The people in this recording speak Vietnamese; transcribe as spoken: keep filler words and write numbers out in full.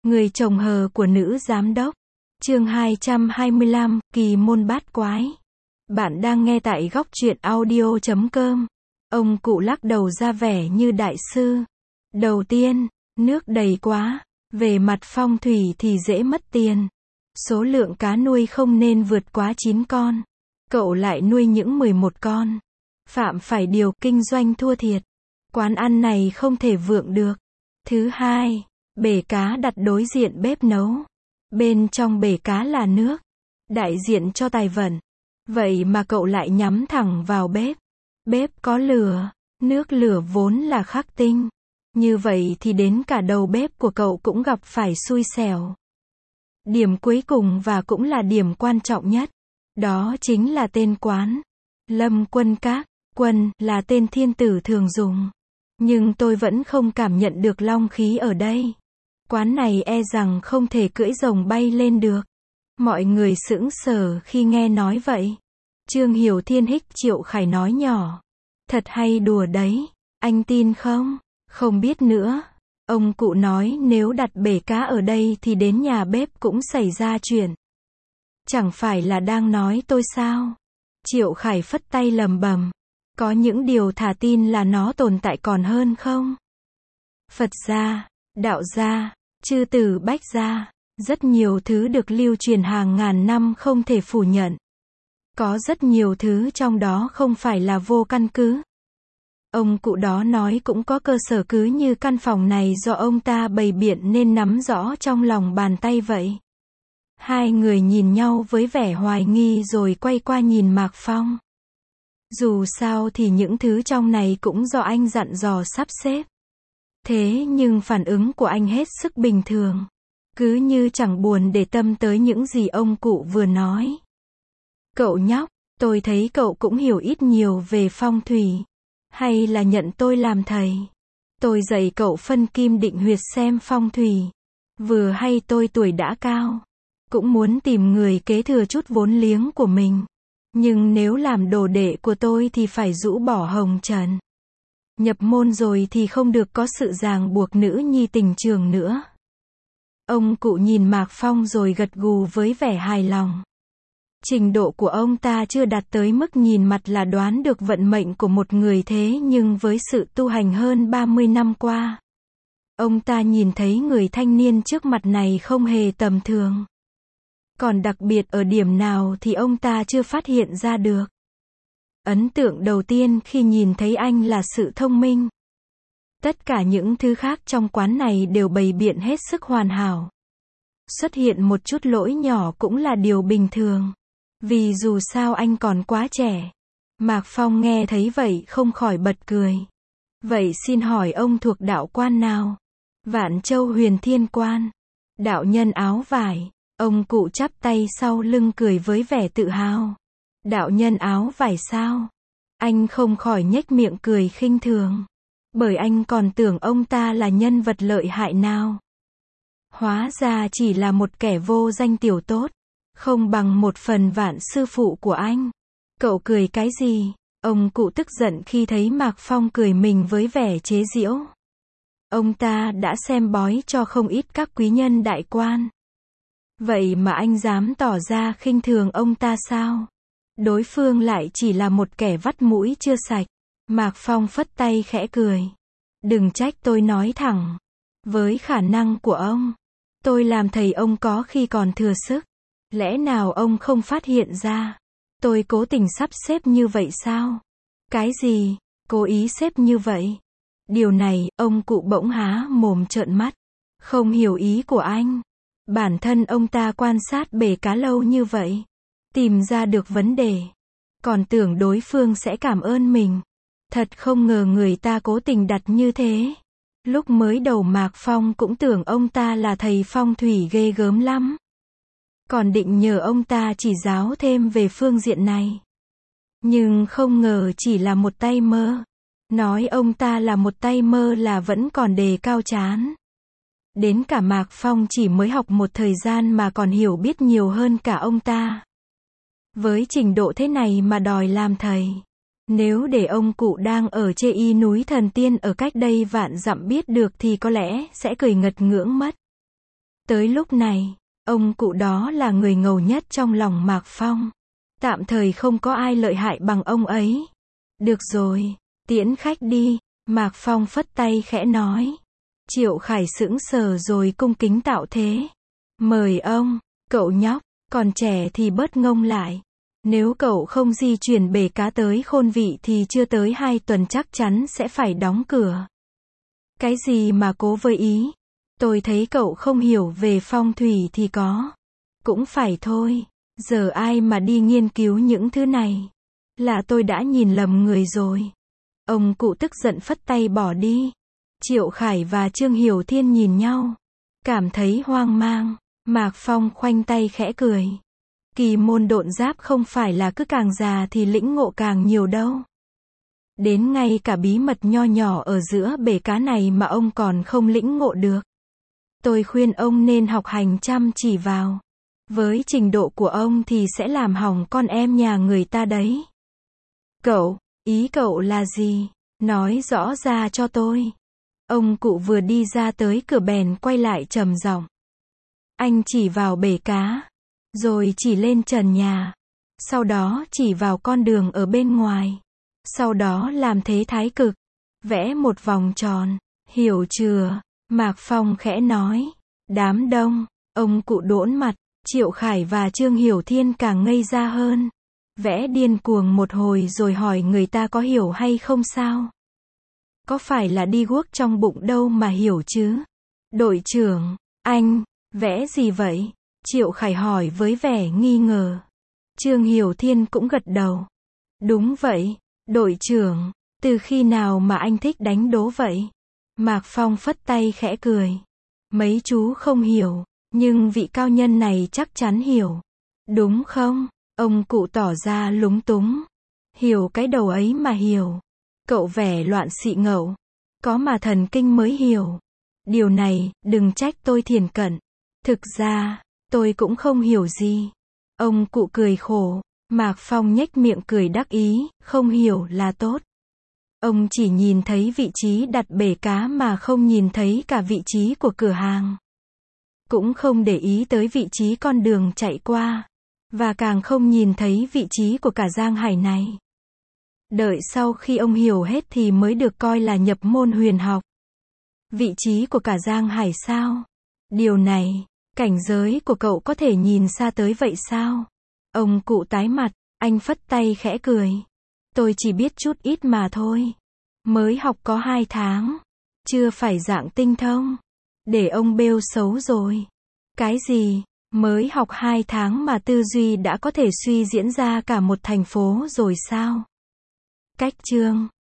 Người chồng hờ của nữ giám đốc. Chương hai trăm hai mươi lăm, kỳ môn bát quái. Bạn đang nghe tại góc truyện audio chấm com. Ông cụ lắc đầu ra vẻ như đại sư. Đầu tiên, nước đầy quá. Về mặt phong thủy thì dễ mất tiền. Số lượng cá nuôi không nên vượt quá chín con. Cậu lại nuôi những mười một con. Phạm phải điều kinh doanh thua thiệt. Quán ăn này không thể vượng được. Thứ hai, bể cá đặt đối diện bếp nấu. Bên trong bể cá là nước, đại diện cho tài vận. Vậy mà cậu lại nhắm thẳng vào bếp. Bếp có lửa, nước lửa vốn là khắc tinh. Như vậy thì đến cả đầu bếp của cậu cũng gặp phải xui xẻo. Điểm cuối cùng và cũng là điểm quan trọng nhất, đó chính là tên quán. Lâm Quân Các. Quân là tên thiên tử thường dùng. Nhưng tôi vẫn không cảm nhận được long khí ở đây. Quán này e rằng không thể cưỡi rồng bay lên được. Mọi người sững sờ khi nghe nói vậy. Trương Hiểu Thiên hích Triệu Khải nói nhỏ. Thật hay đùa đấy, anh tin không? Không biết nữa. Ông cụ nói nếu đặt bể cá ở đây thì đến nhà bếp cũng xảy ra chuyện. Chẳng phải là đang nói tôi sao? Triệu Khải phất tay lầm bầm. Có những điều thà tin là nó tồn tại còn hơn không? Phật gia, đạo gia, chư tử bách gia, rất nhiều thứ được lưu truyền hàng ngàn năm không thể phủ nhận. Có rất nhiều thứ trong đó không phải là vô căn cứ. Ông cụ đó nói cũng có cơ sở, cứ như căn phòng này do ông ta bày biện nên nắm rõ trong lòng bàn tay vậy. Hai người nhìn nhau với vẻ hoài nghi rồi quay qua nhìn Mạc Phong. Dù sao thì những thứ trong này cũng do anh dặn dò sắp xếp. Thế nhưng phản ứng của anh hết sức bình thường. Cứ như chẳng buồn để tâm tới những gì ông cụ vừa nói. Cậu nhóc, tôi thấy cậu cũng hiểu ít nhiều về phong thủy. Hay là nhận tôi làm thầy? Tôi dạy cậu phân kim định huyệt xem phong thủy. Vừa hay tôi tuổi đã cao. Cũng muốn tìm người kế thừa chút vốn liếng của mình. Nhưng nếu làm đồ đệ của tôi thì phải rũ bỏ hồng trần. Nhập môn rồi thì không được có sự ràng buộc nữ nhi tình trường nữa. Ông cụ nhìn Mạc Phong rồi gật gù với vẻ hài lòng. Trình độ của ông ta chưa đạt tới mức nhìn mặt là đoán được vận mệnh của một người, thế nhưng với sự tu hành hơn ba mươi năm qua, ông ta nhìn thấy người thanh niên trước mặt này không hề tầm thường. Còn đặc biệt ở điểm nào thì ông ta chưa phát hiện ra được. Ấn tượng đầu tiên khi nhìn thấy anh là sự thông minh. Tất cả những thứ khác trong quán này đều bày biện hết sức hoàn hảo. Xuất hiện một chút lỗi nhỏ cũng là điều bình thường. Vì dù sao anh còn quá trẻ. Mạc Phong nghe thấy vậy không khỏi bật cười. Vậy xin hỏi ông thuộc đạo quan nào? Vạn Châu Huyền Thiên Quan. Đạo nhân áo vải. Ông cụ chắp tay sau lưng cười với vẻ tự hào. Đạo nhân áo vải sao? Anh không khỏi nhếch miệng cười khinh thường. Bởi anh còn tưởng ông ta là nhân vật lợi hại nào. Hóa ra chỉ là một kẻ vô danh tiểu tốt. Không bằng một phần vạn sư phụ của anh. Cậu cười cái gì? Ông cụ tức giận khi thấy Mạc Phong cười mình với vẻ chế giễu. Ông ta đã xem bói cho không ít các quý nhân đại quan. Vậy mà anh dám tỏ ra khinh thường ông ta sao? Đối phương lại chỉ là một kẻ vắt mũi chưa sạch. Mạc Phong phất tay khẽ cười. Đừng trách tôi nói thẳng. Với khả năng của ông, tôi làm thầy ông có khi còn thừa sức. Lẽ nào ông không phát hiện ra? Tôi cố tình sắp xếp như vậy sao? Cái gì? Cố ý xếp như vậy? Điều này, ông cụ bỗng há mồm trợn mắt. Không hiểu ý của anh. Bản thân ông ta quan sát bể cá lâu như vậy. Tìm ra được vấn đề. Còn tưởng đối phương sẽ cảm ơn mình. Thật không ngờ người ta cố tình đặt như thế. Lúc mới đầu Mạc Phong cũng tưởng ông ta là thầy phong thủy ghê gớm lắm. Còn định nhờ ông ta chỉ giáo thêm về phương diện này. Nhưng không ngờ chỉ là một tay mơ. Nói ông ta là một tay mơ là vẫn còn đề cao chán. Đến cả Mạc Phong chỉ mới học một thời gian mà còn hiểu biết nhiều hơn cả ông ta. Với trình độ thế này mà đòi làm thầy. Nếu để ông cụ đang ở chê y núi Thần Tiên ở cách đây vạn dặm biết được thì có lẽ sẽ cười ngật ngưỡng mất. Tới lúc này, ông cụ đó là người ngầu nhất trong lòng Mạc Phong. Tạm thời không có ai lợi hại bằng ông ấy. Được rồi, tiễn khách đi, Mạc Phong phất tay khẽ nói. Triệu Khải sững sờ rồi cung kính tạo thế. Mời ông, cậu nhóc, còn trẻ thì bớt ngông lại. Nếu cậu không di chuyển bể cá tới Khôn Vị thì chưa tới hai tuần chắc chắn sẽ phải đóng cửa. Cái gì mà cố với ý? Tôi thấy cậu không hiểu về phong thủy thì có. Cũng phải thôi, giờ ai mà đi nghiên cứu những thứ này. Là tôi đã nhìn lầm người rồi. Ông cụ tức giận phất tay bỏ đi. Triệu Khải và Trương Hiểu Thiên nhìn nhau. Cảm thấy hoang mang. Mạc Phong khoanh tay khẽ cười. Kỳ môn độn giáp không phải là cứ càng già thì lĩnh ngộ càng nhiều đâu. Đến ngay cả bí mật nho nhỏ ở giữa bể cá này mà ông còn không lĩnh ngộ được. Tôi khuyên ông nên học hành chăm chỉ vào. Với trình độ của ông thì sẽ làm hỏng con em nhà người ta đấy. Cậu, ý cậu là gì? Nói rõ ra cho tôi. Ông cụ vừa đi ra tới cửa bèn quay lại trầm giọng. Anh chỉ vào bể cá, rồi chỉ lên trần nhà. Sau đó chỉ vào con đường ở bên ngoài. Sau đó làm thế thái cực. Vẽ một vòng tròn. Hiểu chưa? Mạc Phong khẽ nói. Đám đông, ông cụ đỗn mặt. Triệu Khải và Trương Hiểu Thiên càng ngây ra hơn. Vẽ điên cuồng một hồi rồi hỏi người ta có hiểu hay không sao? Có phải là đi guốc trong bụng đâu mà hiểu chứ? Đội trưởng, anh, vẽ gì vậy? Triệu Khải hỏi với vẻ nghi ngờ. Trương Hiểu Thiên cũng gật đầu. Đúng vậy, đội trưởng, từ khi nào mà anh thích đánh đố vậy? Mạc Phong phất tay khẽ cười. Mấy chú không hiểu, nhưng vị cao nhân này chắc chắn hiểu. Đúng không? Ông cụ tỏ ra lúng túng. Hiểu cái đầu ấy mà hiểu. Cậu vẻ loạn xị ngậu. Có mà thần kinh mới hiểu. Điều này, đừng trách tôi thiển cận. Thực ra, tôi cũng không hiểu gì. Ông cụ cười khổ. Mạc Phong nhếch miệng cười đắc ý, không hiểu là tốt. Ông chỉ nhìn thấy vị trí đặt bể cá mà không nhìn thấy cả vị trí của cửa hàng. Cũng không để ý tới vị trí con đường chạy qua. Và càng không nhìn thấy vị trí của cả giang hải này. Đợi sau khi ông hiểu hết thì mới được coi là nhập môn huyền học. Vị trí của cả giang hải sao? Điều này, cảnh giới của cậu có thể nhìn xa tới vậy sao? Ông cụ tái mặt, anh phất tay khẽ cười. Tôi chỉ biết chút ít mà thôi. Mới học có hai tháng. Chưa phải dạng tinh thông. Để ông bêu xấu rồi. Cái gì? Mới học hai tháng mà tư duy đã có thể suy diễn ra cả một thành phố rồi sao? Cách chương